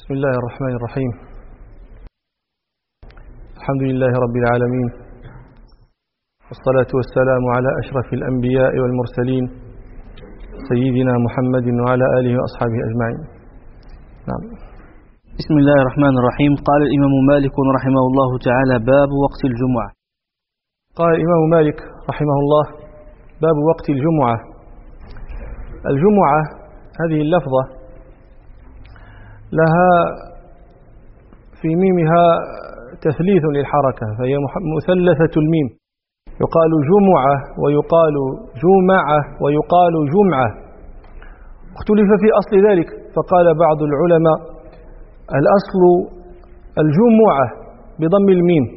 بسم الله الرحمن الرحيم. الحمد لله رب العالمين، والصلاة والسلام على أشرف الأنبياء والمرسلين سيدنا محمد وعلى آله وأصحابه أجمعين. نعم. بسم الله الرحمن الرحيم. قال الإمام مالك رحمه الله تعالى: باب وقت الجمعة. قال الإمام مالك رحمه الله: باب وقت الجمعة. الجمعة هذه اللفظة لها في ميمها تثليث للحركة، فهي مثلثة الميم، يقال جمعة ويقال جمعة ويقال جمعة. اختلف في أصل ذلك، فقال بعض العلماء الأصل الجمعة بضم الميم،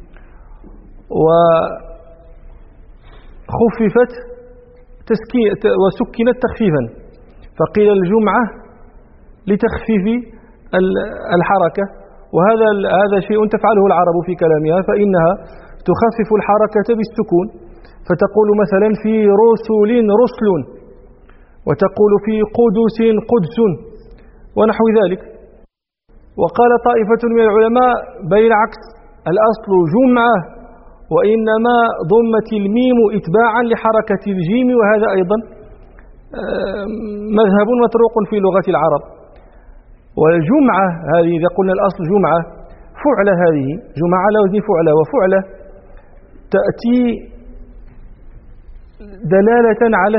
وخففت وسكنت تخفيفا، فقيل الجمعة لتخفيف الحركة، وهذا شيء تفعله العرب في كلامها، فإنها تخفف الحركة بالسكون، فتقول مثلا في رسل رسل، وتقول في قدس قدس، ونحو ذلك. وقال طائفة من العلماء بل العكس، الأصل جمعة، وإنما ضمت الميم إتباعا لحركة الجيم، وهذا أيضا مذهب مطروق في لغة العرب. والجمعة هذه إذا قلنا الأصل جمعة، فعلة، هذه جمعة على وزن فعلة، وفعلة تأتي دلالة على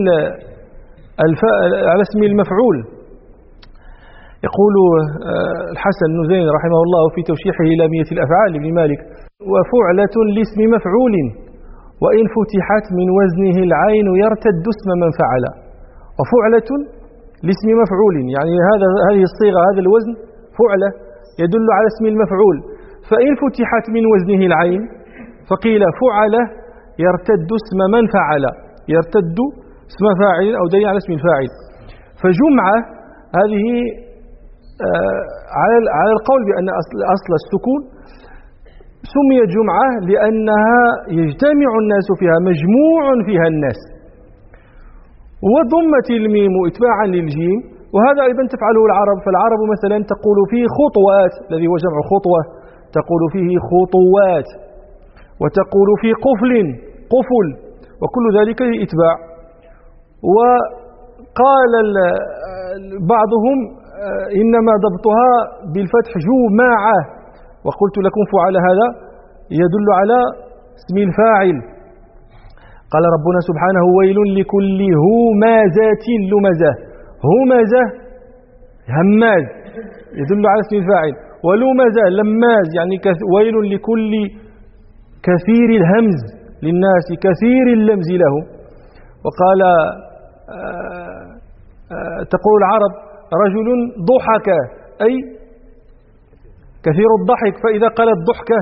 اسم المفعول. يقول الحسن النزين رحمه الله في توشيحه لامية الأفعال لابن مالك: وفعلة لاسم مفعول وإن فتحت من وزنه العين يرتد اسم من فعل. وفعلة لاسم مفعول، يعني هذه الصيغة، هذا الوزن فعلة يدل على اسم المفعول، فإن فتحت من وزنه العين فقيل فعل يرتد اسم من فعل، يرتد اسم فاعل أو دليل على اسم الفاعل. فجمعة هذه على القول بأن أصل السكون سميت جمعة لأنها يجتمع الناس فيها، مجموع فيها الناس، وضمت الميم إتباعا للجيم، وهذا أيضا تفعله العرب. فالعرب مثلا تقول فيه خطوات، الذي هو جمع خطوة، تقول فيه خطوات، وتقول في قفل قفل، وكل ذلك إتباع. وقال بعضهم إنما ضبطها بالفتح جماعة، وقلت لكم فعل هذا يدل على اسم الفاعل. قال ربنا سبحانه: ويل لكل همازة لمزة. همزة هماز يدل على اسم الفاعل، ولمزة لماز، يعني ويل لكل كثير الهمز للناس، كثير اللمز له. وقال تقول العرب: رجل ضحك، أي كثير الضحك، فإذا قال الضحكة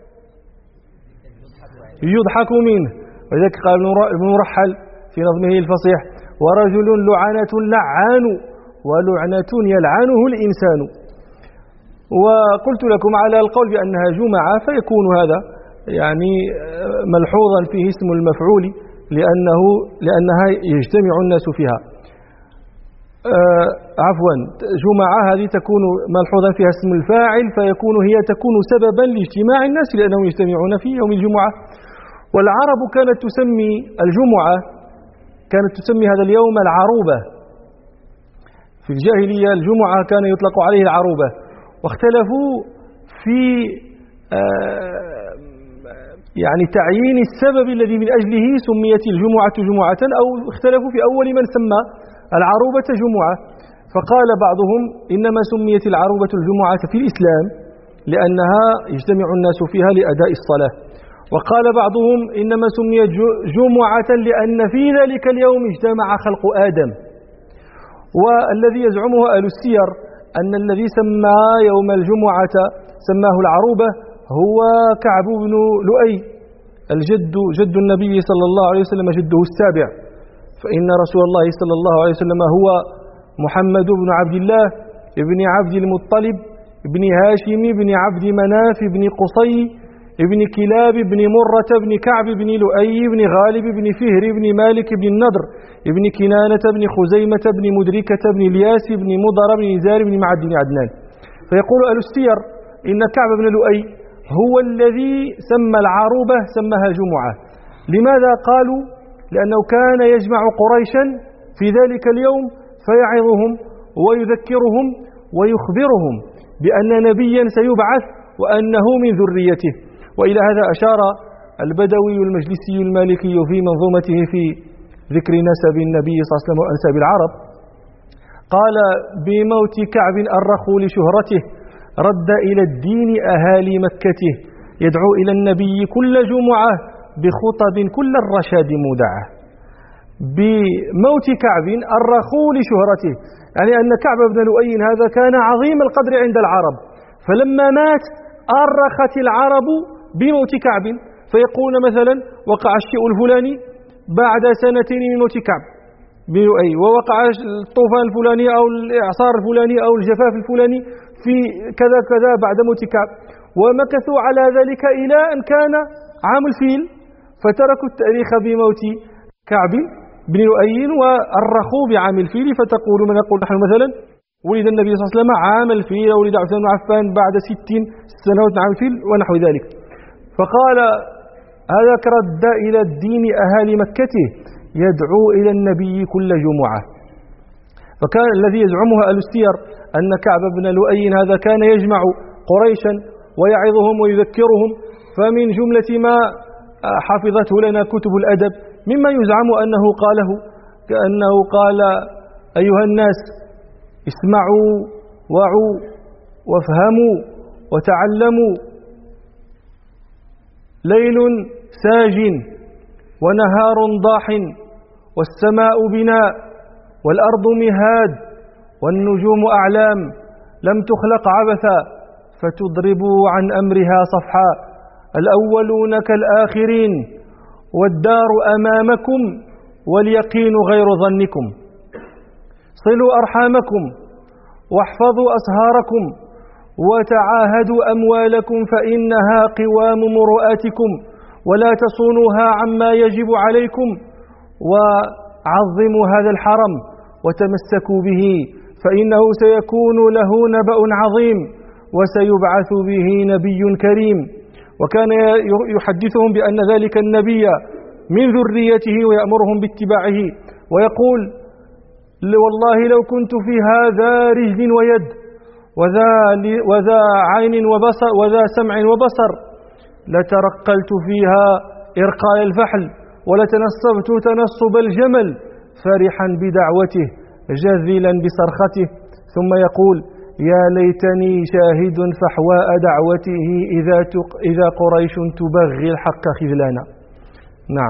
يضحك منه. وذلك قال ابن مرحل في نظمه الفصيح: ورجل لعنة لعان ولعنة يلعنه الإنسان. وقلت لكم على القول بأنها جمعة، فيكون هذا يعني ملحوظا فيه اسم المفعول لأنها يجتمع الناس فيها. عفوا، جمعة هذه تكون ملحوظا فيها اسم الفاعل، تكون سببا لاجتماع الناس لأنهم يجتمعون في يوم الجمعة. والعرب كانت تسمي الجمعة، كانت تسمي هذا اليوم العروبة. في الجاهلية الجمعة كان يطلق عليه العروبة، واختلفوا في يعني تعيين السبب الذي من أجله سميت الجمعة جمعة، أو اختلفوا في أول من سمى العروبة جمعة. فقال بعضهم إنما سميت العروبة الجمعة في الإسلام لأنها يجتمع الناس فيها لأداء الصلاة. وقال بعضهم إنما سميت جمعة لأن في ذلك اليوم اجتمع خلق آدم. والذي يزعمه أهل السير أن الذي سمى يوم الجمعة سماه العروبة هو كعب بن لؤي، جد النبي صلى الله عليه وسلم، جده السابع، فإن رسول الله صلى الله عليه وسلم هو محمد بن عبد الله ابن عبد المطلب ابن هاشم ابن عبد مناف ابن قصي ابن كلاب ابن مرة ابن كعب ابن لؤي ابن غالب ابن فهر ابن مالك ابن النضر ابن كنانة ابن خزيمة ابن مدركة ابن الياس ابن مضر ابن نزار ابن معد بن عدنان. فيقول أهل السير إن كعب بن لؤي هو الذي سمى العروبة سماها جمعة. لماذا قالوا؟ لأنه كان يجمع قريشا في ذلك اليوم فيعظهم ويذكرهم ويخبرهم بأن نبيا سيبعث وأنه من ذريته. وإلى هذا أشار البدوي المجلسي المالكي في منظومته في ذكر نسب النبي صلى الله عليه وسلم وأنساب العرب، قال: بموت كعب أرخوا لشهرته، رد إلى الدين أهالي مكته، يدعو إلى النبي كل جمعة بخطب كل الرشاد مودعة. بموت كعب أرخوا لشهرته، يعني أن كعب بن لؤي هذا كان عظيم القدر عند العرب، فلما مات أرخت العرب بموت كعب، فيقول مثلا: وقع الشيء الفلاني بعد سنتين من موت كعب بن لؤي، ووقع الطوفان الفلاني أو الإعصار الفلاني أو الجفاف الفلاني في كذا كذا بعد موت كعب، ومكثوا على ذلك إلى أن كان عام الفيل، فتركوا التاريخ بموت كعب بن لؤي وأرخوا بعام الفيل. فتقول من يقول نحن مثلا ولد النبي صلى الله عليه وسلم عام الفيل، ولد عثمان بن عفان بعد 60 سنوات عام الفيل ونحو ذلك. فقال: هذا رد إلى الدين أهالي مكته، يدعو إلى النبي كل جمعة. فكان الذي يزعمها أهل السير أن كعب بن لؤي هذا كان يجمع قريشا ويعظهم ويذكرهم، فمن جملة ما حفظته لنا كتب الأدب مما يزعم أنه قاله، كأنه قال: أيها الناس اسمعوا وعوا وافهموا وتعلموا، ليل ساج ونهار ضاح، والسماء بناء والأرض مهاد، والنجوم أعلام لم تخلق عبثا، فتضربوا عن أمرها صفحا، الأولون كالآخرين، والدار أمامكم، واليقين غير ظنكم، صلوا أرحامكم واحفظوا أسهاركم، وتعاهدوا أموالكم، فإنها قوام مروءاتكم، ولا تصونوها عما يجب عليكم، وعظموا هذا الحرم وتمسكوا به، فإنه سيكون له نبأ عظيم، وسيبعث به نبي كريم. وكان يحدثهم بأن ذلك النبي من ذريته ويأمرهم باتباعه، ويقول: والله لو كنت في هذا رجل ويد وذا عين وبصر وذا سمع وبصر لترقلت فيها إرقال الفحل، ولتنصبت تنصب الجمل، فرحا بدعوته جذلا بصرخته. ثم يقول: يا ليتني شاهد فحواء دعوته إذا قريش تبغي الحق خذلانا. نعم.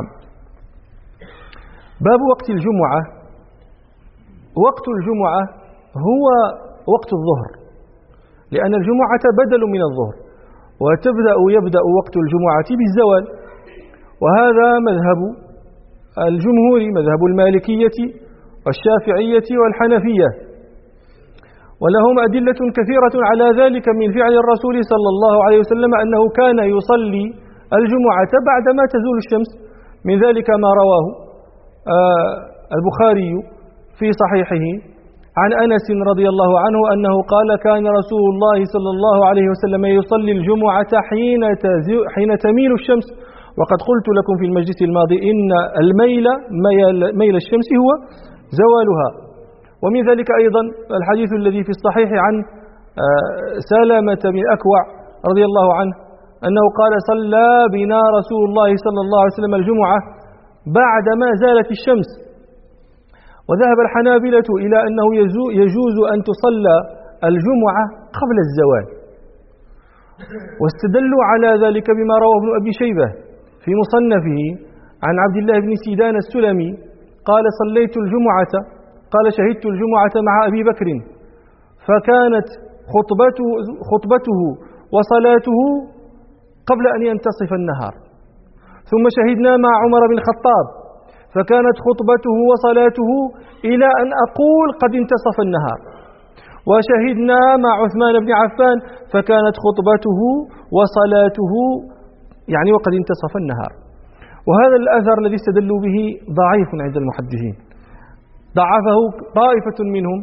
باب وقت الجمعة. وقت الجمعة هو وقت الظهر، لأن الجمعة بدل من الظهر، يبدأ وقت الجمعة بالزوال، وهذا مذهب الجمهور، مذهب المالكية والشافعية والحنفية، ولهم أدلة كثيرة على ذلك من فعل الرسول صلى الله عليه وسلم أنه كان يصلي الجمعة بعدما تزول الشمس. من ذلك ما رواه البخاري في صحيحه عن أنس رضي الله عنه أنه قال: كان رسول الله صلى الله عليه وسلم يصلي الجمعة حين تميل الشمس. وقد قلت لكم في المجلس الماضي إن ميل الشمس هو زوالها. ومن ذلك أيضا الحديث الذي في الصحيح عن سلمة بن أكوع رضي الله عنه أنه قال: صلى بنا رسول الله صلى الله عليه وسلم الجمعة بعدما زالت الشمس. وذهب الحنابلة إلى أنه يجوز أن تصلى الجمعة قبل الزوال، واستدلوا على ذلك بما رواه ابن أبي شيبة في مصنفه عن عبد الله بن سيدان السلمي قال: صليت الجمعة، قال شهدت الجمعة مع أبي بكر، فكانت خطبته وصلاته قبل أن ينتصف النهار، ثم شهدنا مع عمر بن الخطاب، فكانت خطبته وصلاته إلى أن أقول قد انتصف النهار، وشهدنا مع عثمان بن عفان، فكانت خطبته وصلاته يعني وقد انتصف النهار. وهذا الأثر الذي استدلوا به ضعيف عند المحدثين، ضعفه طائفة منهم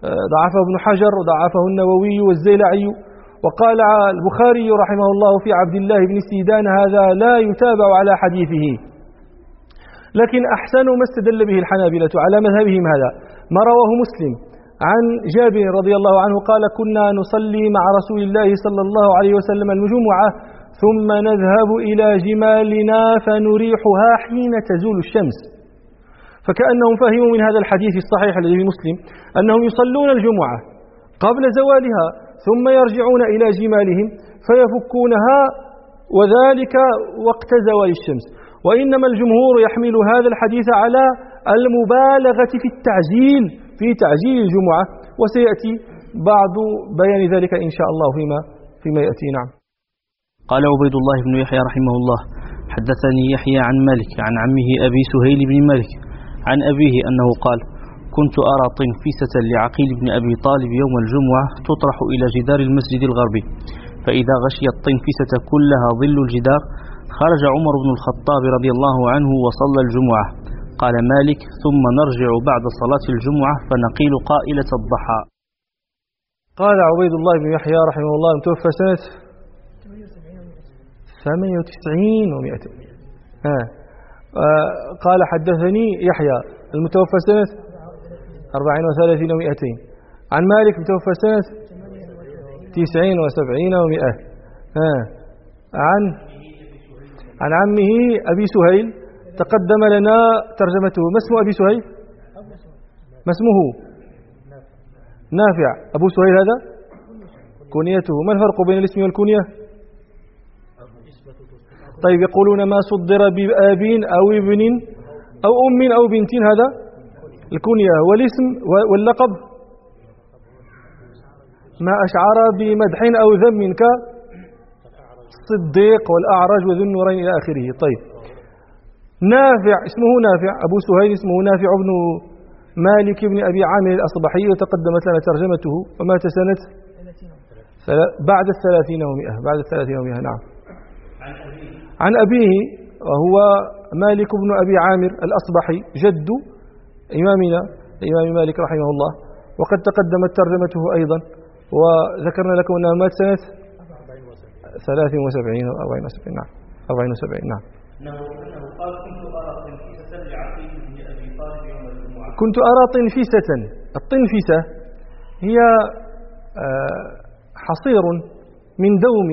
ضعفه ابن حجر وضعفه النووي والزيلعي. وقال البخاري رحمه الله في عبد الله بن سيدان هذا لا يتابع على حديثه. لكن أحسن ما استدل به الحنابلة على مذهبهم هذا ما رواه مسلم عن جابر رضي الله عنه قال كنا نصلي مع رسول الله صلى الله عليه وسلم الجمعة ثم نذهب إلى جمالنا فنريحها حين تزول الشمس. فكأنهم فهموا من هذا الحديث الصحيح الذي في مسلم أنهم يصلون الجمعة قبل زوالها ثم يرجعون إلى جمالهم فيفكونها وذلك وقت زوال الشمس. وإنما الجمهور يحمل هذا الحديث على المبالغة في تعجيل الجمعة، وسيأتي بعض بيان ذلك إن شاء الله فيما يأتي. نعم. قال عبيد الله بن يحيى رحمه الله حدثني يحيى عن مالك عن عمه أبي سهيل بن مالك عن أبيه أنه قال كنت أرى طنفسة لعقيل بن أبي طالب يوم الجمعة تطرح إلى جدار المسجد الغربي، فإذا غشي الطنفسة كلها ظل الجدار خرج عمر بن الخطاب رضي الله عنه وصلى الجمعة. قال مالك ثم نرجع بعد صلاة الجمعة فنقيل قائلة الضحى. قال عبيد الله بن يحيى رحمه الله متوفى سنة 98 و200. قال حدثني يحيى المتوفى سنة 34 و200 عن مالك متوفى سنة 79 و100 عن عمه أبي سهيل تقدم لنا ترجمته. ما اسم أبي سهيل؟ ما اسمه؟ نافع. أبو سهيل هذا كنيته. ما الفرق بين الاسم والكنية؟ طيب يقولون ما صدر بأب أو ابن أو أم أو بنت هذا الكنية، والاسم واللقب ما أشعر بمدح أو ذم كالصديق والأعرج وذو النورين إلى آخره. طيب نافع اسمه نافع، أبو سهيل اسمه نافع بن مالك بن أبي عامر الأصبحي وتقدمت لنا ترجمته ومات سنة بعد 30 و100. نعم. عن أبيه وهو مالك بن أبي عامر الأصبحي جد إمامنا الإمام مالك رحمه الله، وقد تقدمت ترجمته أيضا وذكرنا لكم أنه مات سنة 73 أو 74. نعم 74. نعم. كنت أرى طنفسة. الطنفسة هي حصير من دوم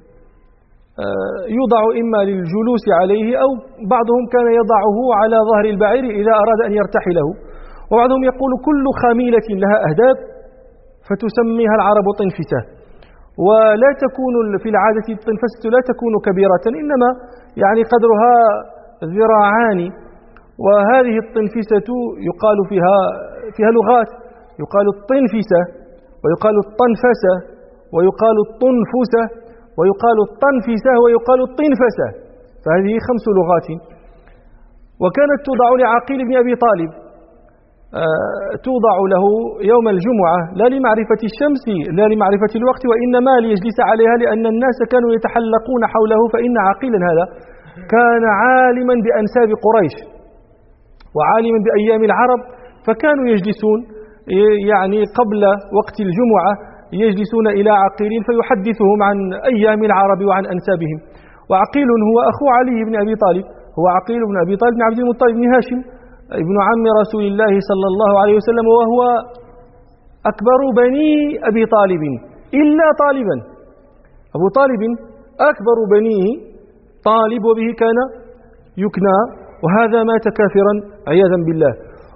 يوضع إما للجلوس عليه أو بعضهم كان يضعه على ظهر البعير إذا أراد أن يرتحله، وبعضهم يقول كل خميلة لها أهداب فتسميها العرب طنفسة. ولا تكون في العادة الطنفسة لا تكون كبيرة، إنما يعني قدرها ذراعان. وهذه الطنفسة يقال فيها لغات، يقال الطنفسة ويقال الطنفسة ويقال الطنفسة ويقال الطنفسة ويقال الطنفسة، فهذه 5 لغات. وكانت توضع لعقيل بن أبي طالب، توضع له يوم الجمعة لا لمعرفة الشمس لا لمعرفة الوقت، وإنما ليجلس عليها لأن الناس كانوا يتحلقون حوله، فإن عقيلا هذا كان عالما بأنساب قريش وعالما بأيام العرب، فكانوا يجلسون يعني قبل وقت الجمعة يجلسون إلى عقيل فيحدثهم عن أيام العرب وعن أنسابهم. وعقيل هو أخو علي بن أبي طالب، هو عقيل بن أبي طالب بن عبد المطلب بن هاشم ابن عم رسول الله صلى الله عليه وسلم، وهو أكبر بني أبي طالب إلا طالبا. أبو طالب أكبر بنيه طالب وبه كان يكنى، وهذا مات كافرا عياذا بالله.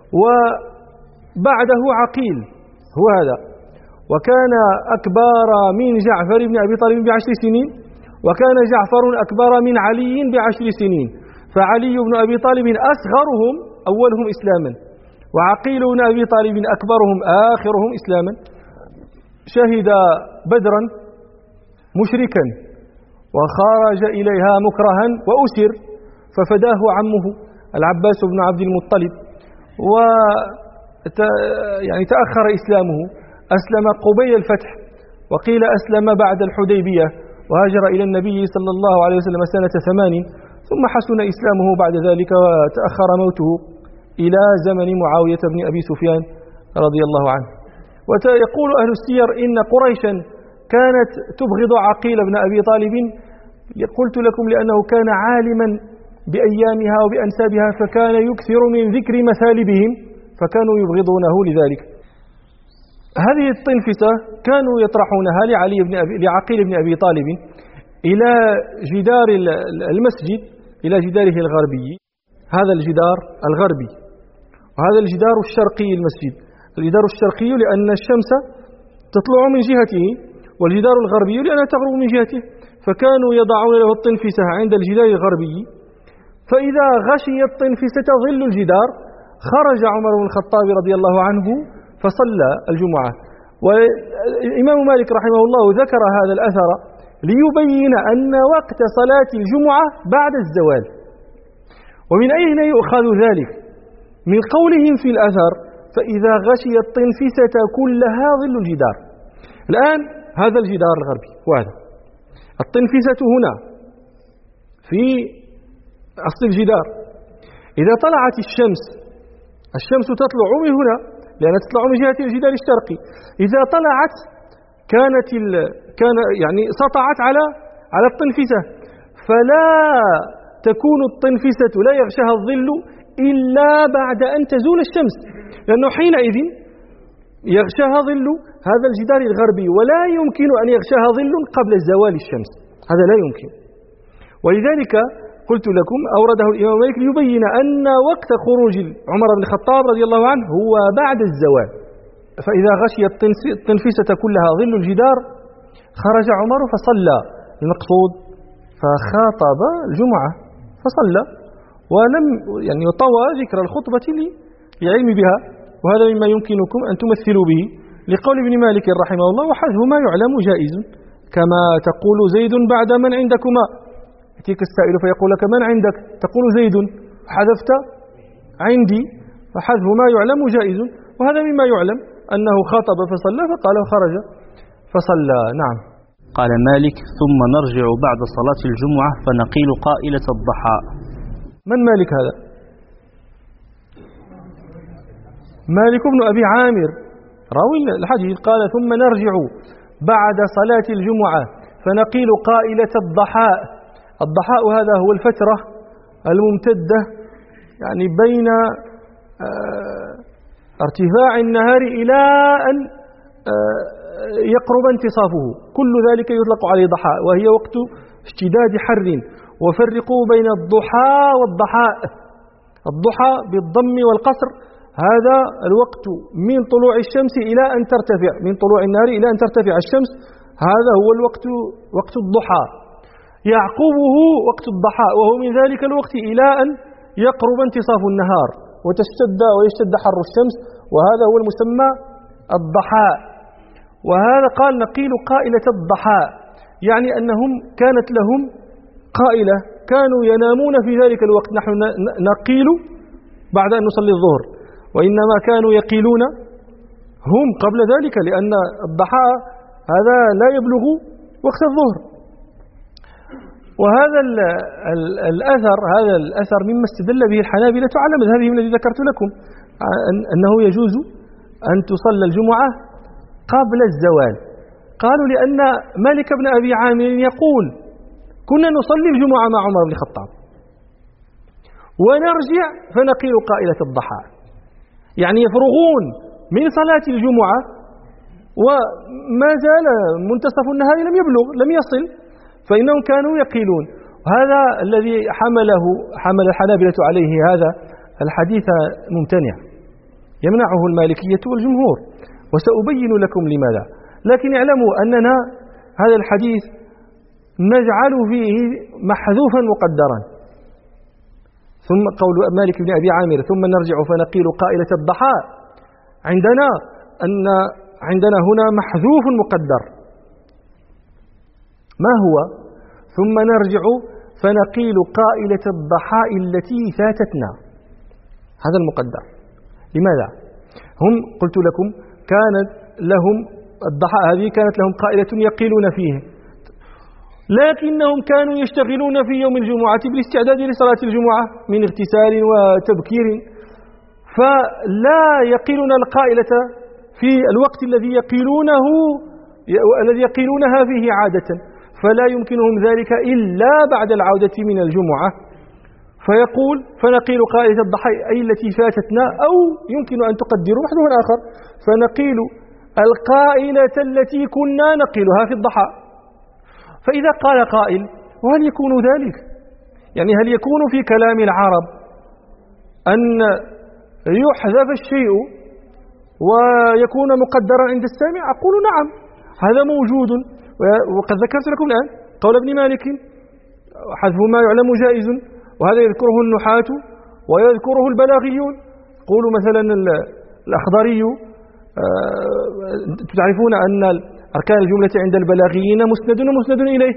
وبعده عقيل هو هذا، وكان أكبر من جعفر بن أبي طالب ب10 سنين، وكان جعفر أكبر من علي ب10 سنين، فعلي بن أبي طالب أصغرهم أولهم إسلاما، وعقيل بن أبي طالب أكبرهم آخرهم إسلاما. شهد بدرا مشركا وخرج إليها مكرها وأسر، ففداه عمه العباس بن عبد المطلب، يعني تأخر إسلامه، أسلم قبيل الفتح، وقيل أسلم بعد الحديبية، وهاجر إلى النبي صلى الله عليه وسلم سنة 8، ثم حسن إسلامه بعد ذلك، وتأخر موته إلى زمن معاوية بن أبي سفيان رضي الله عنه. ويقول أهل السير إن قريشا كانت تبغض عقيل بن أبي طالب، قلت لكم لأنه كان عالما بأيامها وبأنسابها، فكان يكثر من ذكر مثالبهم فكانوا يبغضونه لذلك. هذه الطنفسة كانوا يطرحونها لعقيل بن أبي طالب إلى جدار المسجد، إلى جداره الغربي، هذا الجدار الغربي، وهذا الجدار الشرقي المسجد. الجدار الشرقي لأن الشمس تطلع من جهته، والجدار الغربي لأنها تغرب من جهته، فكانوا يضعون له الطنفسة عند الجدار الغربي، فإذا غشي الطنفسة ظل الجدار خرج عمر بن الخطاب رضي الله عنه فصلى الجمعة. والإمام مالك رحمه الله ذكر هذا الأثر ليبين أن وقت صلاة الجمعة بعد الزوال. ومن أين يؤخذ ذلك؟ من قولهم في الأثر فإذا غشي الطنفسة كلها ظل الجدار. الآن هذا الجدار الغربي، وهذا الطنفسة هنا في أصل الجدار. إذا طلعت الشمس تطلع من هنا لأنها تطلع من جهة الجدار الشرقي، إذا طلعت كان يعني سطعت على الطنفسة، فلا تكون الطنفسة لا يغشاها الظل إلا بعد أن تزول الشمس، لأنه حينئذ يغشاها ظل هذا الجدار الغربي، ولا يمكن أن يغشاها ظل قبل زوال الشمس، هذا لا يمكن. ولذلك قلت لكم أورده الإمام مالك ليبين أن وقت خروج عمر بن الخطاب رضي الله عنه هو بعد الزوال. فإذا غشي الطنفسة كلها ظل الجدار خرج عمر فصلى المقصود، فخاطب الجمعة فصلى، ولم يعني طوى ذكر الخطبة للعلم بها. وهذا مما يمكنكم أن تمثلوا به لقول ابن مالك رحمه الله: وحذف ما يعلم جائز، كما تقول زيد بعد من عندكما، يأتيك السائل فيقول لك من عندك، تقول زيد، حذفت عندي، فحذف ما يعلم جائز. وهذا مما يعلم أنه خاطب فصلى فقال خرج فصلى. نعم. قال مالك: ثم نرجع بعد صلاة الجمعة فنقيل قائلة الضحى. من مالك هذا؟ مالك بن أبي عامر راوي الحديث، قال: ثم نرجع بعد صلاة الجمعة فنقيل قائلة الضحاء. الضحاء هذا هو الفترة الممتدة يعني بين ارتفاع النهار إلى أن يقرب انتصافه، كل ذلك يطلق عليه ضحاء، وهي وقت اشتداد حر. وفرقوا بين الضحى والضحاء. الضحى بالضم والقصر هذا الوقت من طلوع الشمس إلى أن ترتفع، من طلوع النهار إلى أن ترتفع الشمس، هذا هو الوقت وقت الضحى. يعقبه وقت الضحاء، وهو من ذلك الوقت إلى أن يقرب انتصاف النهار ويشتد حر الشمس، وهذا هو المسمى الضحاء. وهذا قال نقيل قائلة الضحاء، يعني أنهم كانت لهم قائلة، كانوا ينامون في ذلك الوقت. نحن نقيل بعد أن نصلي الظهر، وإنما كانوا يقيلون هم قبل ذلك، لأن الضحاء هذا لا يبلغ وقت الظهر. وهذا الأثر مما استدل به الحنابلة على مذهبهم الذي ذكرت لكم، أنه يجوز أن تصلى الجمعة قبل الزوال. قالوا لأن مالك بن أبي عامر يقول: كنا نصلي الجمعة مع عمر بن الخطاب ونرجع فنقيل قائلة الضحى، يعني يفرغون من صلاة الجمعة وما زال منتصف النهار لم يصل، فإنهم كانوا يقيلون. هذا الذي حمل الحنابلة عليه هذا الحديث ممتنع، يمنعه المالكية والجمهور، وسأبين لكم لماذا. لكن اعلموا أننا هذا الحديث نجعل فيه محذوفا مقدرا. ثم قول مالك بن أبي عامر: ثم نرجع فنقيل قائلة الضحى، عندنا هنا محذوف مقدر. ما هو؟ ثم نرجع فنقيل قائلة الضحى التي فاتتنا، هذا المقدر. لماذا؟ هم قلت لكم كانت لهم الضحى هذه كانت لهم قائلة يقيلون فيه، لكنهم كانوا يشتغلون في يوم الجمعة بالاستعداد لصلاة الجمعة من اغتسال وتبكير، فلا يقيلون القائلة في الوقت الذي يقيلونها فيه عادة، فلا يمكنهم ذلك إلا بعد العودة من الجمعة. فيقول فنقيل قائلة الضحى أي التي فاتتنا، أو يمكن أن تقدروا محذوف آخر فنقيل القائلة التي كنا نقيلها في الضحى. فإذا قال قائل وهل يكون ذلك؟ يعني هل يكون في كلام العرب أن يحذف الشيء ويكون مقدرا عند السامع؟ أقول نعم، هذا موجود، وقد ذكرت لكم الآن قول ابن مالك حذف ما يعلم جائز، وهذا يذكره النحاة ويذكره البلاغيون. يقول مثلا الأخضري تعرفون أن أركان الجملة عند البلاغيين مسند ومسند إليه،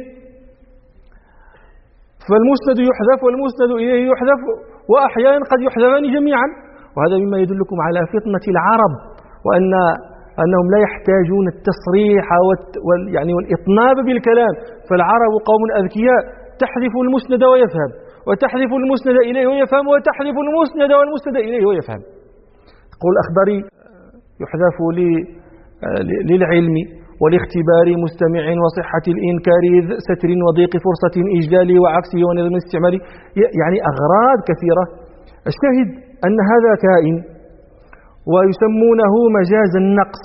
فالمسند يحذف والمسند إليه يحذف، وأحيانا قد يحذفان جميعا، وهذا مما يدلكم على فطنة العرب، وأنهم لا يحتاجون التصريح والإطناب بالكلام. فالعرب قوم أذكياء، تحذف المسند ويفهم، وتحذف المسند إليه ويفهم، وتحذف المسند والمسند إليه ويفهم. يقول الأخضري يحذف للعلم والاختبار مستمع وصحة الإنكار ستر وضيق فرصة إجلال وعكسه ونظم الاستعمال، يعني أغراض كثيرة. الشاهد أن هذا كائن ويسمونه مجاز النقص،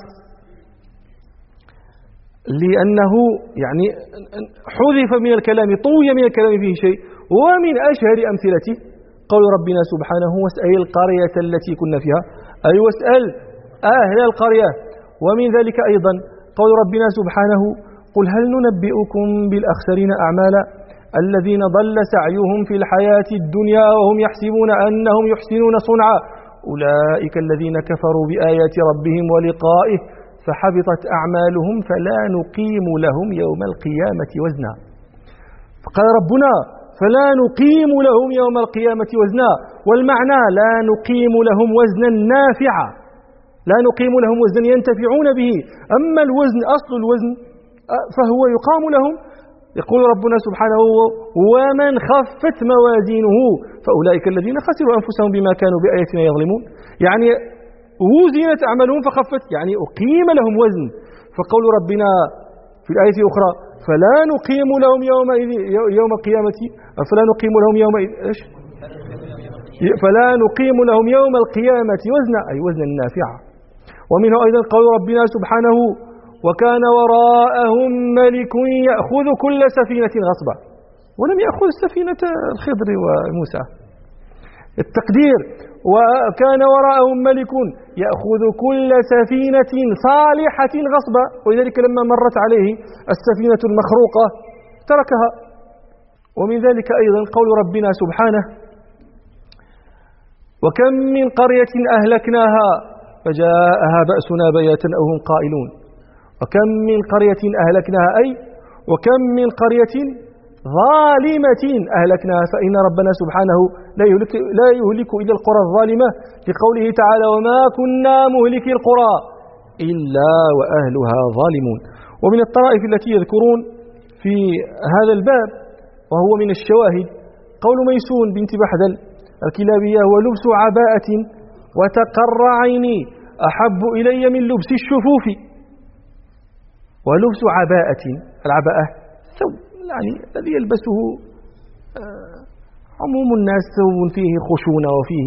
لأنه يعني حذف من الكلام، طوي من الكلام فيه شيء. ومن أشهر أمثلته قول ربنا سبحانه واسأل القرية التي كنا فيها، أي واسأل أهل القرية. ومن ذلك أيضا قول ربنا سبحانه قل هل ننبئكم بالأخسرين أعمالا الذين ضل سعيهم في الحياة الدنيا وهم يحسبون أنهم يحسنون صنعا أولئك الذين كفروا بآيات ربهم ولقائه فحبطت أعمالهم فلا نقيم لهم يوم القيامة وزنا. فقال ربنا فلا نقيم لهم يوم القيامة وزنا، والمعنى لا نقيم لهم وزنا نافعا، لا نقيم لهم وزنا ينتفعون به. أما الوزن أصل الوزن فهو يقام لهم. يقول ربنا سبحانه ومن خفت موازينه فأولئك الذين خسروا أنفسهم بما كانوا بآياتنا يظلمون، يعني وزنت أعمالهم فخفت، يعني أقيم لهم وزن. فقول ربنا في الآية الأخرى فلا نقيم لهم يوم القيامة فلا نقيم لهم فلا نقيم لهم يوم القيامة وزنا، أي وزنا نافعا. ومنه أيضا قول ربنا سبحانه وكان وراءهم ملك يأخذ كل سفينة غصبا، ولم يأخذ سفينة الخضر وموسى. التقدير وكان وراءهم ملك يأخذ كل سفينة صالحة غصبا، ولذلك لما مرت عليه السفينة المخروقة تركها. ومن ذلك أيضا قول ربنا سبحانه وكم من قرية أهلكناها فجاءها بأسنا بياتا أو هم قائلون. وكم من قرية أهلكناها، أي وكم من قرية ظالمة أهلكناها، فإن ربنا سبحانه لا يهلك إلا القرى الظالمة، لقوله تعالى وما كنا مهلك القرى إلا وأهلها ظالمون. ومن الطرائف التي يذكرون في هذا الباب وهو من الشواهد قول ميسون بنت بحدل الكلابية ولبس عباءة وتقر عيني أحب إلي من لبس الشفوف. ولبس عباءة، العباءة ثوب يعني الذي يلبسه عموم الناس، ثوب فيه خشونة وفيه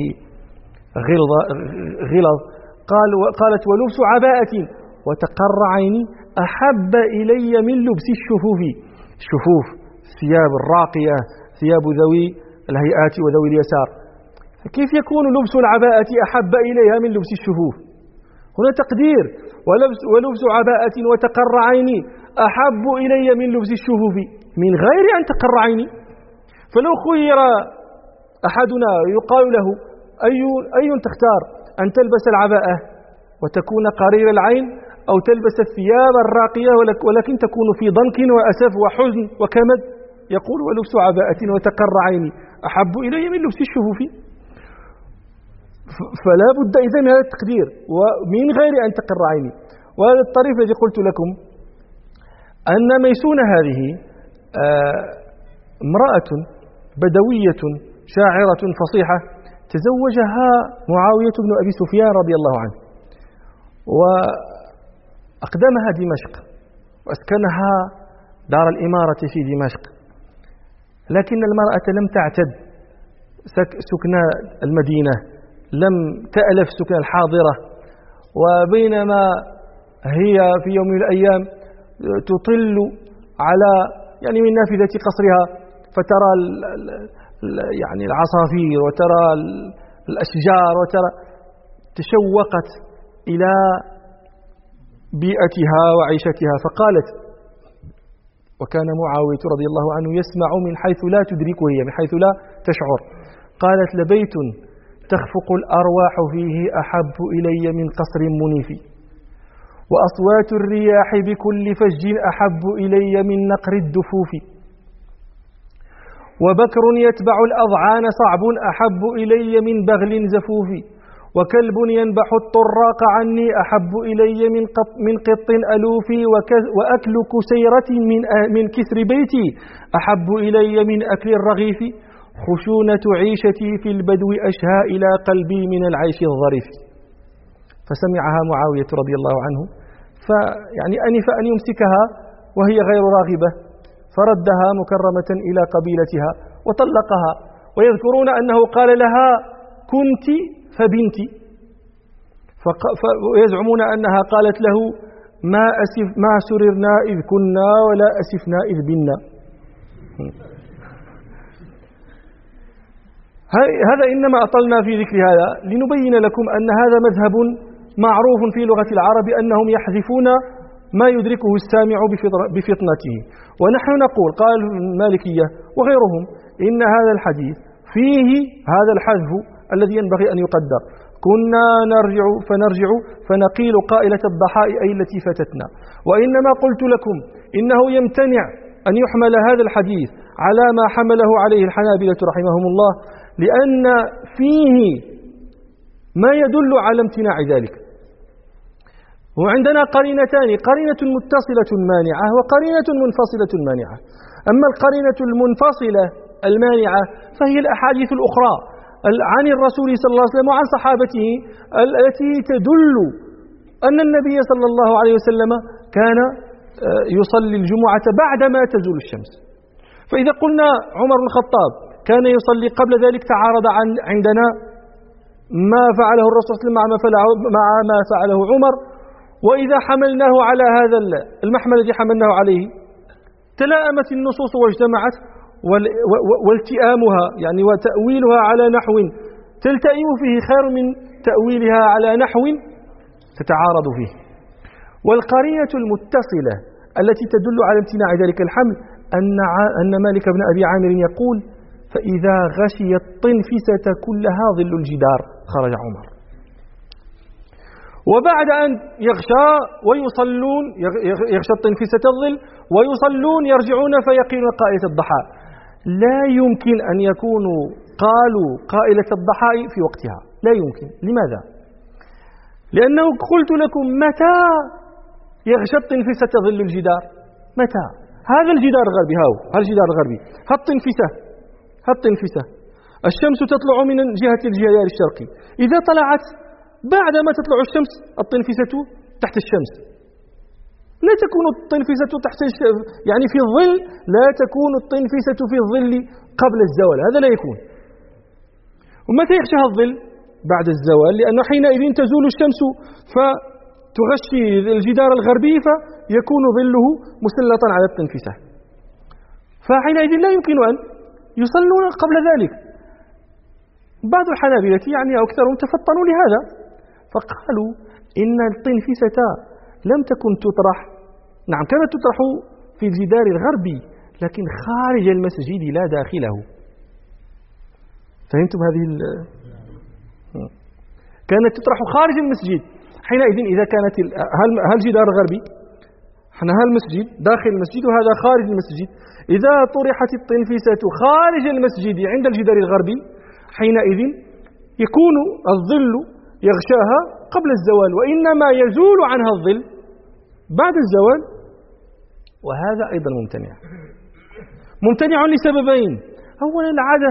غلظ. قالت ولبس عباءة وتقر عيني أحب إلي من لبس الشفوف. الشفوف ثياب الراقية، ثياب ذوي الهيئات وذوي اليسار، كيف يكون لبس العباءة أحب إليها من لبس الشفوف؟ هنا تقدير ولبس عباءة وتقر عيني أحب إلي من لبس الشفوف من غير أن تقر عيني. فلو خير أحدنا يقال له أي تختار، أن تلبس العباءة وتكون قرير العين، أو تلبس الثياب الراقية ولكن تكون في ضنك وأسف وحزن وكمد؟ يقول ولبس عباءة وتقر عيني أحب إلي من لبس الشفوف. فلا بد إذن من هذا التقدير ومن غير أن تقر عيني. وهذا الطريف الذي قلت لكم أن ميسون هذه امرأة بدوية شاعرة فصيحة تزوجها معاوية بن أبي سفيان رضي الله عنه، وأقدمها دمشق وأسكنها دار الإمارة في دمشق، لكن المرأة لم تعتد سكن المدينة، لم تألف سكن الحاضرة، وبينما هي في يوم من الأيام تطل على من نافذة قصرها فترى يعني العصافير وترى الأشجار تشوقت إلى بيئتها وعيشتها، فقالت، وكان معاوية رضي الله عنه يسمع من حيث لا تدركه هي، من حيث لا تشعر، قالت: لبيت تخفق الأرواح فيه أحب إلي من قصر منيف، وأصوات الرياح بكل فج أحب إلي من نقر الدفوف، وبكر يتبع الأضعان صعب أحب إلي من بغل زفوف، وكلب ينبح الطراق عني أحب إلي من قط ألوف، وأكل كسيرة من كسر بيتي أحب إلي من أكل الرغيف، خشونة عيشتي في البدو أشهى إلى قلبي من العيش الظريف. فسمعها معاوية رضي الله عنه أنف أن يمسكها وهي غير راغبة، فردها مكرمة إلى قبيلتها وطلقها، ويذكرون أنه قال لها: كنت فبنتي، ويزعمون أنها قالت له: ما سررنا إذ كنا ولا أسفنا إذ بنا. هذا إنما أطلنا في ذكر هذا لنبين لكم أن هذا مذهب معروف في لغة العرب، أنهم يحذفون ما يدركه السامع بفطنته. ونحن نقول، قال المالكية وغيرهم، إن هذا الحديث فيه هذا الحذف الذي ينبغي أن يقدر: كنا نرجع فنقيل قائلة الضحاء أي التي فاتتنا. وإنما قلت لكم إنه يمتنع أن يحمل هذا الحديث على ما حمله عليه الحنابلة رحمهم الله، لأن فيه ما يدل على امتناع ذلك. وعندنا قرينتان: قرينة متصلة مانعة وقرينة منفصلة مانعة. أما القرينة المنفصلة المانعة فهي الأحاديث الأخرى عن الرسول صلى الله عليه وسلم وعن صحابته التي تدل أن النبي صلى الله عليه وسلم كان يصلي الجمعة بعدما تزول الشمس. فإذا قلنا عمر بن الخطاب كان يصلي قبل ذلك، تعارض عندنا ما فعله الرسول صلى الله عليه وسلم مع ما فعله عمر. وإذا حملناه على هذا المحمل الذي حملناه عليه، تلائمت النصوص واجتمعت، والتئامها وتأويلها على نحو تلتئم فيه خير من تأويلها على نحو تتعارض فيه. والقرينة المتصلة التي تدل على امتناع ذلك الحمل أن مالك بن أبي عامر يقول: فإذا غشي الطنفسة كلها ظل الجدار خرج عمر. وبعد أن يغشى ويصلون، يغشى الطنفسة الظل ويصلون، يرجعون فيقيلون قائلة الضحى. لا يمكن أن يكونوا قالوا قائلة الضحى في وقتها، لا يمكن. لماذا؟ لأنه قلت لكم: متى يغشى الطنفسة ظل الجدار؟ متى؟ هذا الجدار الغربي، هذا الجدار الغربي، الطنفسة الشمس تطلع من جهة الجدار الشرقي. إذا طلعت بعدما تطلع الشمس الطنفسة تحت الشمس، لا تكون الطنفسة تحت في الظل، لا تكون الطنفسة في الظل قبل الزوال، هذا لا يكون. ومتى يغشاها الظل؟ بعد الزوال، لأنه حينئذ تزول الشمس فتغشي الجدار الغربي فيكون ظله مسلطا على الطنفسة، فحينئذ لا يمكن أن يصلون قبل ذلك. بعض الحنابلة أو أكثرهم تفطنوا لهذا، فقالوا إن الطنفسة لم تكن تطرح، نعم كانت تطرح في الجدار الغربي لكن خارج المسجد لا داخله. فهمتم هذه كانت تطرح خارج المسجد. حينئذ إذا كانت هل الجدار الغربي هل المسجد داخل المسجد وهذا خارج المسجد، إذا طرحت الطنفسة خارج المسجد عند الجدار الغربي حينئذ يكون الظل يغشاها قبل الزوال، وإنما يزول عنها الظل بعد الزوال. وهذا أيضا ممتنع لسببين: أولا العادة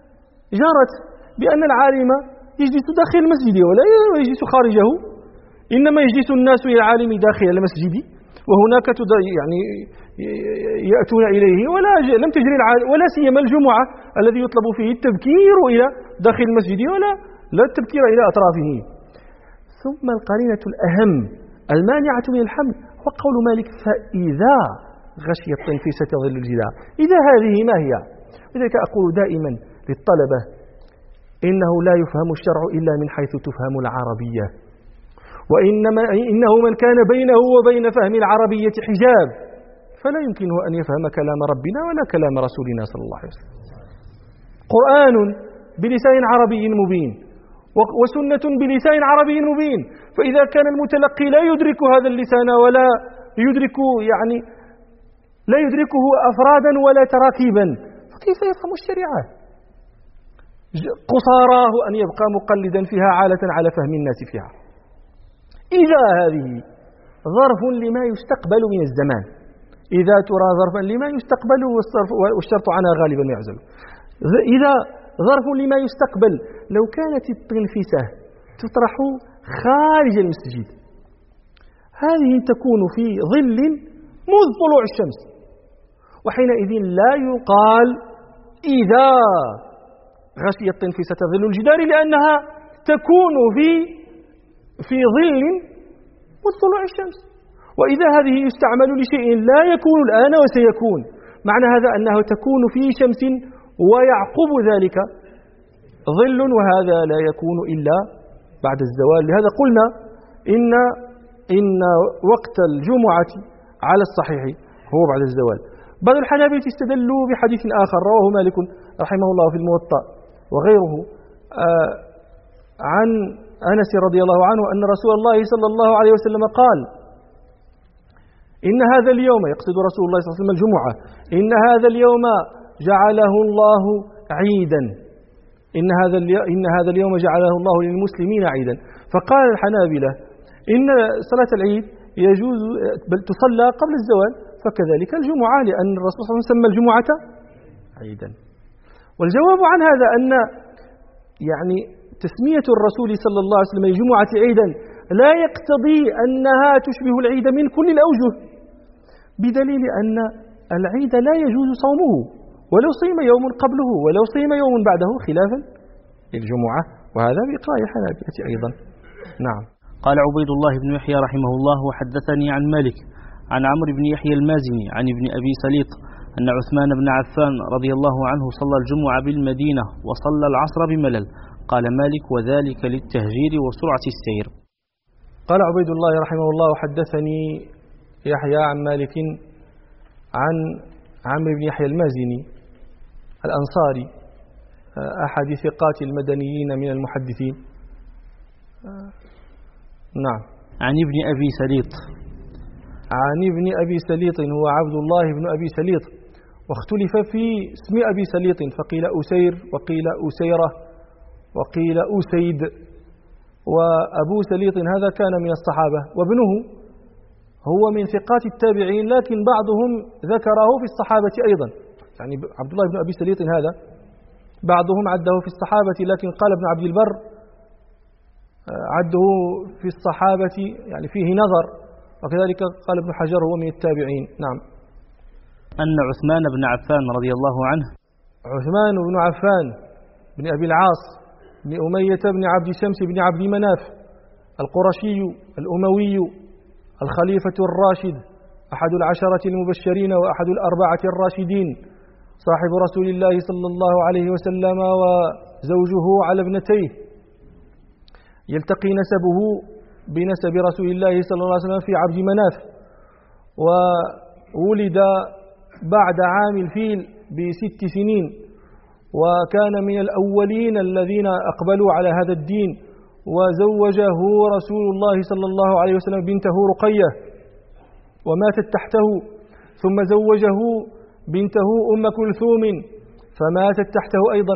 جرت بأن العالم يجلس داخل المسجد ولا يجلس خارجه، إنما يجلس الناس إلى العالم داخل المسجد وهناك يعني يأتون إليه لم تجري ولا سيما الجمعة الذي يطلب فيه التبكير إلى داخل المسجد لا التبكير إلى أطرافه. ثم القرينة الأهم المانعة من الحمل هو قول مالك فإذا غشي التنفيس ظل الجدار. إذا هذه ما هي؟ لذلك أقول دائما للطلبة إنه لا يفهم الشرع إلا من حيث تفهم العربية، إنه من كان بينه وبين فهم العربية حجاب فلا يمكنه أن يفهم كلام ربنا ولا كلام رسولنا صلى الله عليه وسلم. قرآن بلسان عربي مبين وسنة بلسان عربي مبين، فإذا كان المتلقي لا يدرك هذا اللسان ولا يدرك لا يدركه أفرادا ولا تراكيبا فكيف يفهم الشريعة؟ قصاراه أن يبقى مقلدا فيها عالة على فهم الناس فيها. إذا هذه ظرف لما يستقبل من الزمان، إذا ترى ظرفا لما يستقبل والشرط عنها غالبا يعزل. إذا ظرف لما يستقبل، لو كانت التنفسة تطرح خارج المسجد هذه تكون في ظل منذ طلوع الشمس، وحينئذ لا يقال إذا غشي التنفسة ظل الجدار لأنها تكون في ظل منذ طلوع الشمس. وإذا هذه يستعمل لشيء لا يكون الآن وسيكون، معنى هذا أنه تكون في شمس ويعقب ذلك ظل، وهذا لا يكون إلا بعد الزوال. لهذا قلنا إن وقت الجمعة على الصحيح هو بعد الزوال. بعض الحنابلة استدلوا بحديث آخر رواه مالك رحمه الله في الموطأ وغيره عن أنس رضي الله عنه أن رسول الله صلى الله عليه وسلم قال إن هذا اليوم، يقصد رسول الله صلى الله عليه وسلم الجمعة، إن هذا اليوم جعله الله عيدا، إن هذا اليوم جعله الله للمسلمين عيدا. فقال الحنابلة إن صلاة العيد يجوز بل تصلى قبل الزوال، فكذلك الجمعة لأن الرسول صلى الله عليه وسلم سمى الجمعة عيدا. والجواب عن هذا أن يعني تسمية الرسول صلى الله عليه وسلم الجمعة عيدا لا يقتضي أنها تشبه العيد من كل الأوجه، بدليل أن العيد لا يجوز صومه ولو صيم يوم قبله ولو صيم يوم بعده خلافا للجمعة، وهذا بإقرار الحنابلة أيضا. نعم. قال عبيد الله بن يحيى رحمه الله وحدثني عن مالك عن عمرو بن يحيى المازني عن ابن أبي سليط أن عثمان بن عفان رضي الله عنه صلى الجمعة بالمدينة وصلى العصر بملل. قال مالك وذلك للتهجير وسرعة السير. قال عبيد الله رحمه الله وحدثني يحيى عن مالك عن عمرو بن يحيى المازني الأنصاري أحد ثقات المدنيين من المحدثين. نعم. عن ابن أبي سليط. عن ابن أبي سليط هو عبد الله بن أبي سليط، واختلف في اسم أبي سليط فقيل أسير وقيل أسيرة وقيل أسيد. وأبو سليط هذا كان من الصحابة، وابنه هو من ثقات التابعين، لكن بعضهم ذكره في الصحابة أيضا. يعني عبد الله بن أبي سليط هذا بعضهم عده في الصحابة، لكن قال ابن عبد البر عده في الصحابة يعني فيه نظر، وكذلك قال ابن حجر هو من التابعين. نعم. أن عثمان بن عفان رضي الله عنه، عثمان بن عفان بن أبي العاص بن أمية بن عبد شمس بن عبد مناف القرشي الأموي الخليفة الراشد أحد العشرة المبشرين وأحد الأربعة الراشدين، صاحب رسول الله صلى الله عليه وسلم وزوجه على ابنتيه، يلتقي نسبه بنسب رسول الله صلى الله عليه وسلم في عبد مناف، وولد بعد عام الفيل ب6 سنين، وكان من الأولين الذين أقبلوا على هذا الدين، وزوجه رسول الله صلى الله عليه وسلم بنته رقية وماتت تحته، ثم زوجه بنته أم كلثوم فماتت تحته أيضا،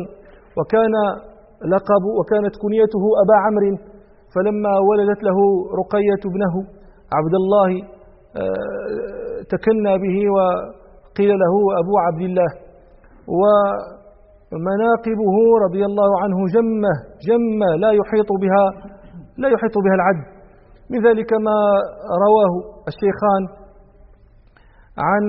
وكانت كنيته أبا عمرو، فلما ولدت له رقية ابنه عبد الله تكنى به وقيل له أبو عبد الله. ومناقبه رضي الله عنه جمة لا يحيط بها العد، من ذلك ما رواه الشيخان عن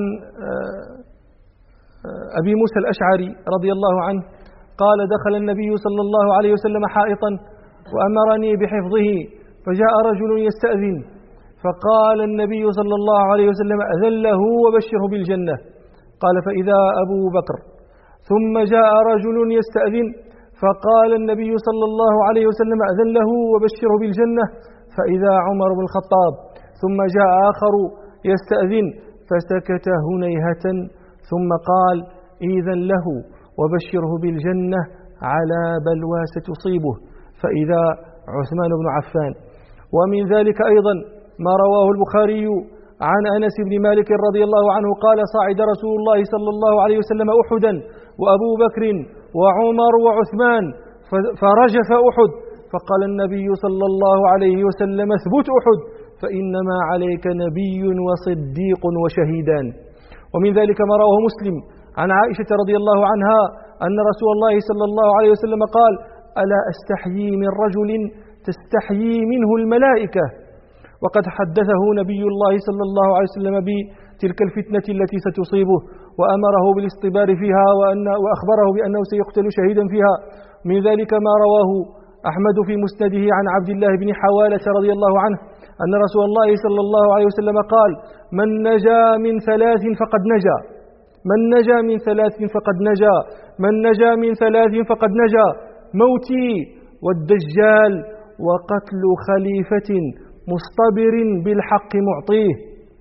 أبي موسى الأشعري رضي الله عنه قال: دخل النبي صلى الله عليه وسلم حائطا وأمرني بحفظه، فجاء رجل يستأذن، فقال النبي صلى الله عليه وسلم: أذن له وبشره بالجنة. قال: فإذا أبو بكر. ثم جاء رجل يستأذن، فقال النبي صلى الله عليه وسلم: أذن له وبشره بالجنة، فإذا عمر بن الخطاب. ثم جاء آخر يستأذن، فسكت هنيهة، ثم قال: إذن له وبشره بالجنة على بلوى ستصيبه، فإذا عثمان بن عفان. ومن ذلك أيضا ما رواه البخاري عن أنس بن مالك رضي الله عنه قال: صعد رسول الله صلى الله عليه وسلم أحدا وأبو بكر وعمر وعثمان، فرجف أحد، فقال النبي صلى الله عليه وسلم: اثبت أحد، فإنما عليك نبي وصديق وشهيدان. ومن ذلك ما رواه مسلم عن عائشة رضي الله عنها أن رسول الله صلى الله عليه وسلم قال: ألا أستحيي من رجل تستحيي منه الملائكة. وقد حدثه نبي الله صلى الله عليه وسلم بتلك الفتنة التي ستصيبه، وأمره بالاصطبار فيها، وأخبره بأنه سيقتل شهيدا فيها. من ذلك ما رواه أحمد في مسنده عن عبد الله بن حوالة رضي الله عنه أن رسول الله صلى الله عليه وسلم قال: من نجا من ثلاث فقد نجا، من نجا من ثلاث فقد نجا، من نجا من ثلاث فقد نجا: موتي والدجال وقتل خليفة مصطبر بالحق معطيه.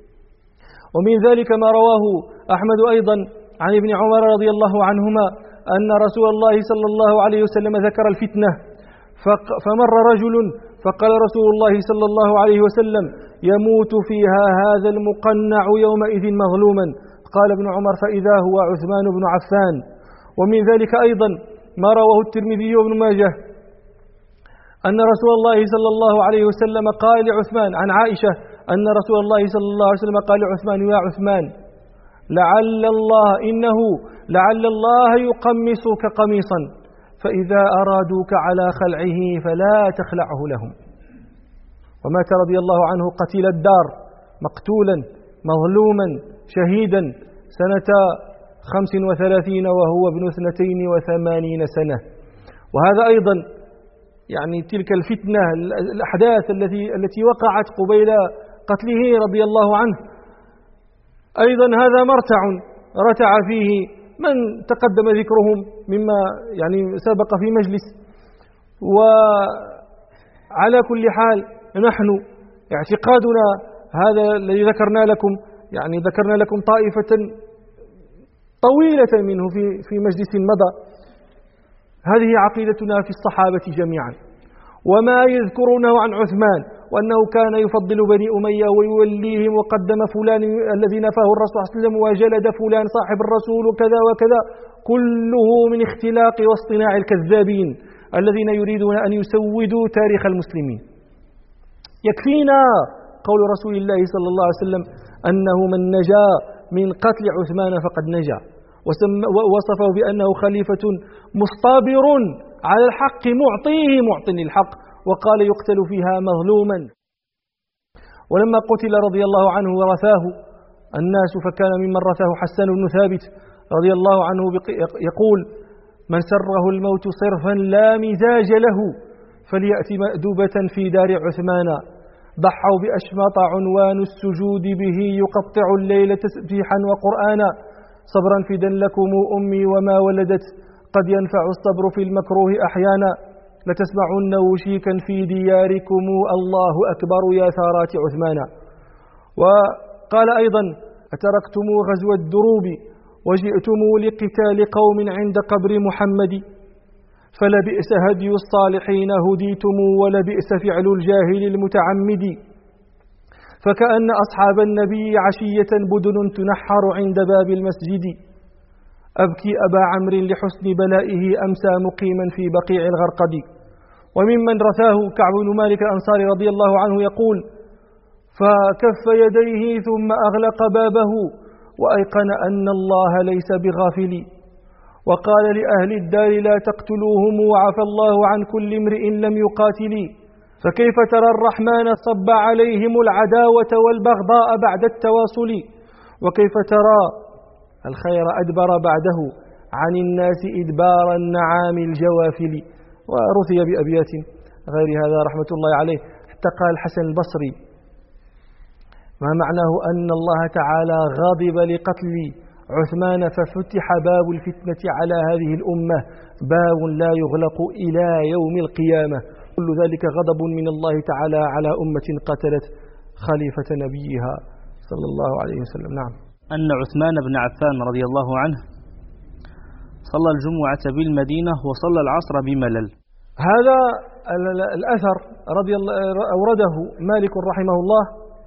ومن ذلك ما رواه أحمد أيضا عن ابن عمر رضي الله عنهما أن رسول الله صلى الله عليه وسلم ذكر الفتنة، فمر رجل فقال رسول الله صلى الله عليه وسلم: يموت فيها هذا المقنع يومئذ مظلوما. قال ابن عمر: فإذا هو عثمان بن عفان. ومن ذلك أيضا ما رواه الترمذي وابن ماجه أن رسول الله صلى الله عليه وسلم قال لعثمان عن عائشة أن رسول الله صلى الله عليه وسلم قال لعثمان: يا عثمان، لعل الله يقمصك قميصا، فإذا أرادوك على خلعه فلا تخلعه لهم. ومات رضي الله عنه قتيل الدار مقتولا مظلوما شهيدا سنة 35 وهو ابن 82 سنة. وهذا أيضا يعني تلك الفتنة، الأحداث التي وقعت قبيل قتله رضي الله عنه، أيضا هذا مرتع رتع فيه من تقدم ذكرهم مما يعني سبق في مجلس. وعلى كل حال نحن اعتقادنا هذا الذي ذكرنا لكم، يعني ذكرنا لكم طائفة طويلة منه في مجلس مضى. هذه عقيدتنا في الصحابة جميعا. وما يذكرونه عن عثمان وأنه كان يفضل بني أمية ويوليهم وقدم فلان الذي نفاه الرسول صلى الله عليه وسلم وجلد فلان صاحب الرسول وكذا وكذا، كله من اختلاق واصطناع الكذابين الذين يريدون أن يسودوا تاريخ المسلمين. يكفينا قول رسول الله صلى الله عليه وسلم أنه من نجا من قتل عثمان فقد نجا، ووصفه بأنه خليفة مصطبر على الحق معطيه معط للحق، وقال يقتل فيها مظلوما. ولما قتل رضي الله عنه ورثاه الناس، فكان ممن رثاه حسان بن ثابت رضي الله عنه يقول: من سره الموت صرفا لا مزاج له فليأتي مأدوبة في دار عثمان، ضحوا بأشمط عنوان السجود به يقطع الليل تسبيحا وقرآنا، صبرا فدا لكم أمي وما ولدت، قد ينفع الصبر في المكروه أحيانا، لتسمعن وشيكا في دياركم الله أكبر يا ثارات عثمان. وقال أيضا: أتركتم غزو الدروب وجئتم لقتال قوم عند قبر محمد، فلبئس هدي الصالحين هديتم ولبئس فعل الجاهل المتعمد، فكأن أصحاب النبي عشية بدن تنحر عند باب المسجد، أبكي أبا عمرو لحسن بلائه أمسى مقيما في بقيع الغرقد. وممن رثاه كعب بن مالك الأنصاري رضي الله عنه يقول: فكف يديه ثم أغلق بابه وأيقن أن الله ليس بغافل، وقال لأهل الدار لا تقتلوهم وعفى الله عن كل امرئ لم يقاتل، فكيف ترى الرحمن صب عليهم العداوة والبغضاء بعد التواصل وكيف ترى الخير أدبر بعده عن الناس إدبار النعام الجوافل. ورثي بأبيات غير هذا رحمة الله عليه حتى قال الحسن البصري: ما معناه أن الله تعالى غاضب لقتل عثمان ففتح باب الفتنة على هذه الأمة باب لا يغلق إلى يوم القيامة. كل ذلك غضب من الله تعالى على أمة قتلت خليفة نبيها صلى الله عليه وسلم. نعم. أن عثمان بن عفان رضي الله عنه صلى الجمعة بالمدينة وصلى العصر بملل. هذا الأثر أورده مالك رحمه الله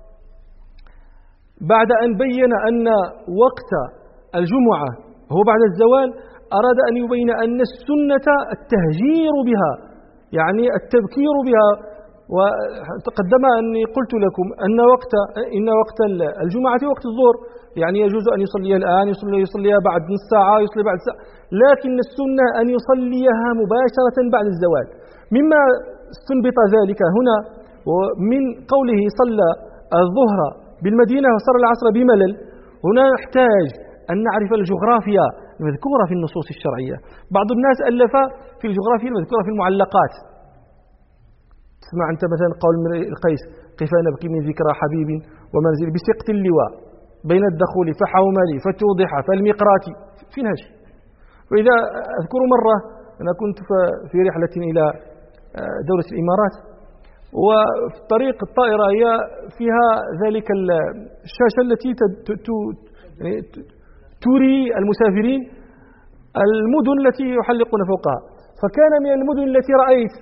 بعد أن بين أن وقت الجمعة هو بعد الزوال. أراد أن يبين أن السنة التهجير بها، يعني التبكير بها. وتقدم أني قلت لكم أن وقت الجمعة وقت الظهر، يعني يجوز أن يصلي الآن، يصليها بعد نص ساعة، يصلي بعد ساعة، لكن السنة أن يصليها مباشرة بعد الزوال. مما استنبط ذلك هنا من قوله صلى الظهر بالمدينة وصلى العصر بملل، هنا نحتاج أن نعرف الجغرافيا المذكورة في النصوص الشرعية. بعض الناس ألف في الجغرافيا المذكورة في المعلقات. تسمع أنت مثلا قول القيس: قفا نبكي من ذكرى حبيب ومنزل بسقط اللواء بين الدخول فحوملي فتوضح فالمقرات في نهج. وإذا أذكر مرة أنا كنت في رحلة إلى دولة الإمارات، وفي طريق الطائرة هي فيها ذلك الشاشة التي تري المسافرين المدن التي يحلقون فوقها. فكان من المدن التي رأيت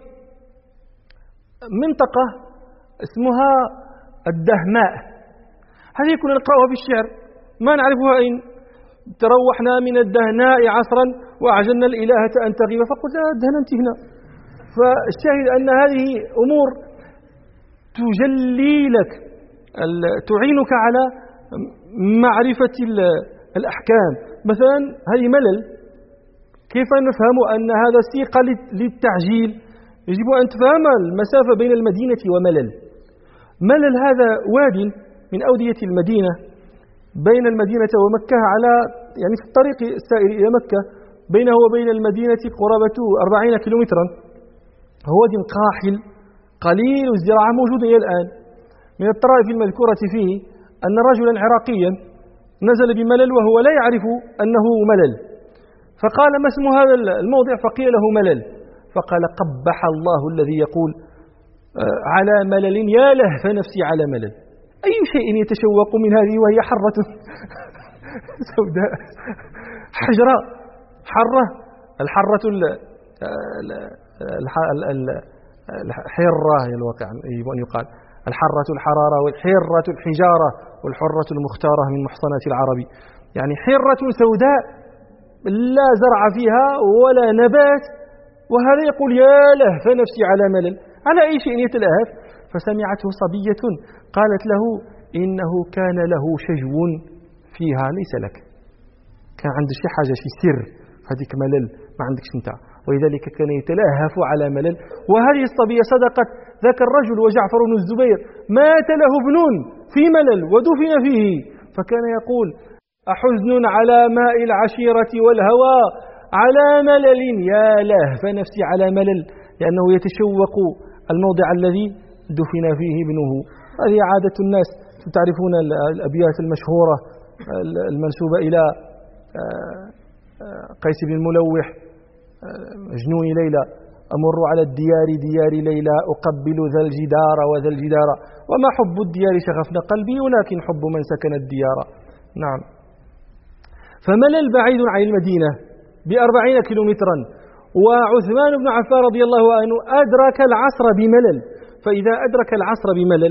منطقة اسمها الدهماء. هذه كنا نقرأها في الشعر ما نعرفها أين. تروحنا من الدهناء عصرا وأعجلنا الإلهة أن تغيب، فقلت دهننت هنا. فالشاهد أن هذه أمور تجلي لك، تعينك على معرفة الأحكام. مثلا هذه ملل، كيف نفهم أن هذا سيق للتعجيل؟ يجب أن تفهم المسافة بين المدينة وملل. ملل هذا واد من أودية المدينة بين المدينة ومكة، على يعني في الطريق السائر إلى مكة بينه وبين المدينة قرابة 40 كيلومترا. هو واد قاحل قليل الزراعة، موجود إلى الآن. من الطرائف المذكورة فيه أن رجلا عراقيا نزل بملل وهو لا يعرف أنه ملل، فقال: ما اسم هذا الموضع؟ فقيل له ملل، فقال: قبح الله الذي يقول على ملل يا لهف نفسي على ملل. أي شيء يتشوق من هذه وهي حرة سوداء حجراء حرة. الحرة الحرة هي الواقع، يجب أن يقال الحرة الحرارة، والحرة الحجارة، والحرة المختارة من محصنات العرب. يعني حرة سوداء لا زرع فيها ولا نبات، وهذا يقول يا لهف نفسي على ملل. على أي شيء يتلهف؟ فسمعته صبية قالت له: إنه كان له شجو فيها ليس لك، كان عنده شي حاجة، شي سر، هذيك ملل ما عندكش انت، ولذلك كان يتلهف على ملل. وهذه الصبية صدقت ذاك الرجل وجعفر بن الزبير مات له ابن في ملل ودفن فيه، فكان يقول: أحزن على ماء العشيرة والهوى على ملل يا لهف نفسي على ملل، لأنه يتشوق الموضع الذي دفن فيه ابنه. هذه عادة الناس. تعرفون الأبيات المشهورة المنسوبة إلى قيس بن الملوح: جنوني ليلى أمر على الديار ديار ليلى أقبل ذا الجدار وذا الجدار وما حب الديار شغفن قلبي ولكن حب من سكن الديار. نعم. فملل بعيد عن المدينة ب40 كيلومترا، وعثمان بن عفان رضي الله عنه أدرك العصر بملل. فإذا أدرك العصر بملل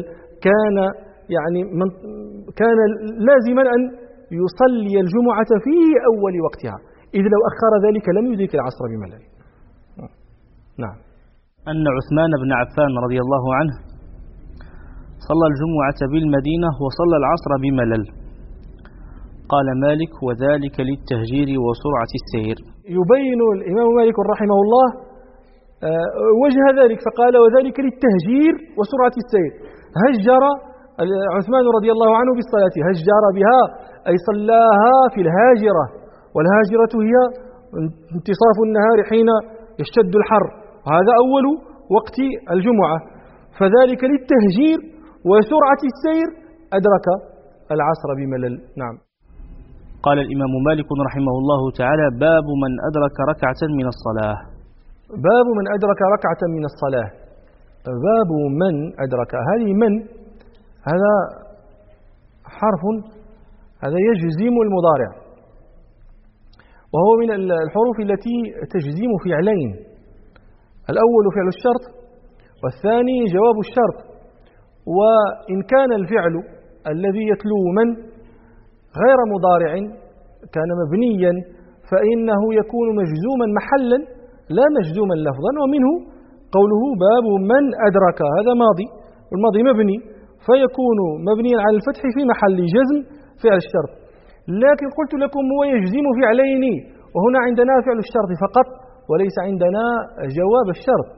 كان لازما أن يصلي الجمعة في أول وقتها، إذ لو أخر ذلك لم يدرك العصر بملل. نعم. أن عثمان بن عفان رضي الله عنه صلى الجمعة بالمدينة وصلى العصر بملل. قال مالك: وذلك للتهجير وسرعة السير. يبين الإمام مالك رحمه الله وجه ذلك فقال وذلك للتهجير وسرعة السير. هجر عثمان رضي الله عنه بالصلاة، هجر بها أي صلاها في الهاجرة، والهاجرة هي انتصاف النهار حين يشتد الحر، وهذا أول وقت الجمعة، فذلك للتهجير وسرعة السير أدرك العصر بملل. نعم. قال الإمام مالك رحمه الله تعالى: باب من أدرك ركعة من الصلاة. باب من أدرك ركعة من الصلاة. باب من أدرك، هذه من هذا حرف هذا يجزم المضارع، وهو من الحروف التي تجزم فعلين، الأول فعل الشرط والثاني جواب الشرط. وإن كان الفعل الذي يتلو من غير مضارع كان مبنيا فإنه يكون مجزوما محلا لا مجزوما لفظا، ومنه قوله باب من أدرك، هذا ماضي والماضي مبني فيكون مبنيا على الفتح في محل جزم فعل الشرط. لكن قلت لكم هو يجزم فعلين، وهنا عندنا فعل الشرط فقط وليس عندنا جواب الشرط.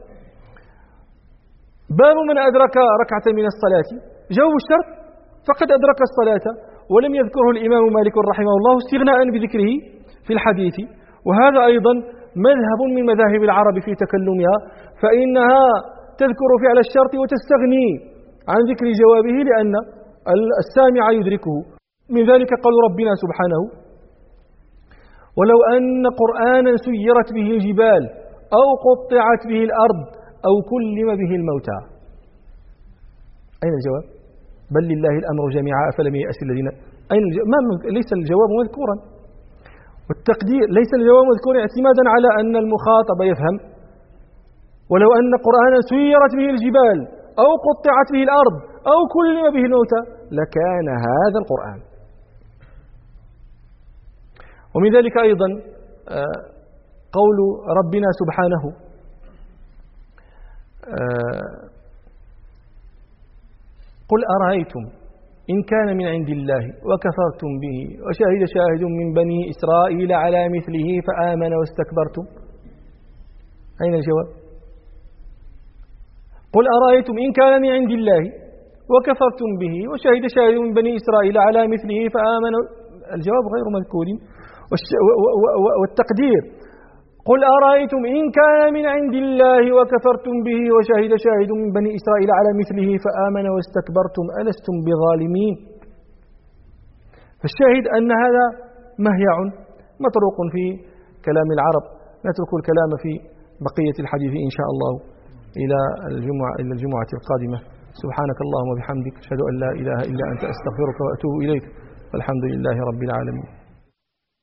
باب من أدرك ركعة من الصلاة، جواب الشرط فقد أدرك الصلاة، ولم يذكره الإمام مالك رحمه الله استغناء بذكره في الحديث. وهذا أيضا مذهب من مذاهب العرب في تكلمها، فإنها تذكر فعل الشرط وتستغني عن ذكر جوابه لأن السامع يدركه. من ذلك قول ربنا سبحانه: ولو أن قرآنا سيرت به الجبال أو قطعت به الأرض أو كلم به الموتى. أين الجواب؟ بل لله الأمر جميعا أفلم ييأس الذين. أين ليس الجواب مذكورا، والتقدير ليس الجواب مذكورا اعتمادا على أن المخاطب يفهم. ولو أن قرآنا سيرت به الجبال أو قطعت به الأرض أو كلم به الموتى لكان هذا القرآن. ومن ذلك أيضا قول ربنا سبحانه: قل أرأيتم إن كان من عند الله وكفرتم به وشهد شاهد من بني إسرائيل على مثله فآمن واستكبرتم. أين الجواب؟ قل أرأيتم إن كان من عند الله وكفرتم به وشهد شاهد من بني إسرائيل على مثله فآمن. الجواب غير مذكور. والتقدير: قل أرأيتم إن كان من عند الله وكفرتم به وشهد شاهد من بني إسرائيل على مثله فآمن واستكبرتم ألستم بظالمين. فالشاهد أن هذا مهيع مطروق في كلام العرب. نترك الكلام في بقية الحديث إن شاء الله إلى الجمعة القادمة. سبحانك اللهم وبحمدك أشهد أن لا إله إلا أنت أستغفرك وأتوب إليك، والحمد لله رب العالمين.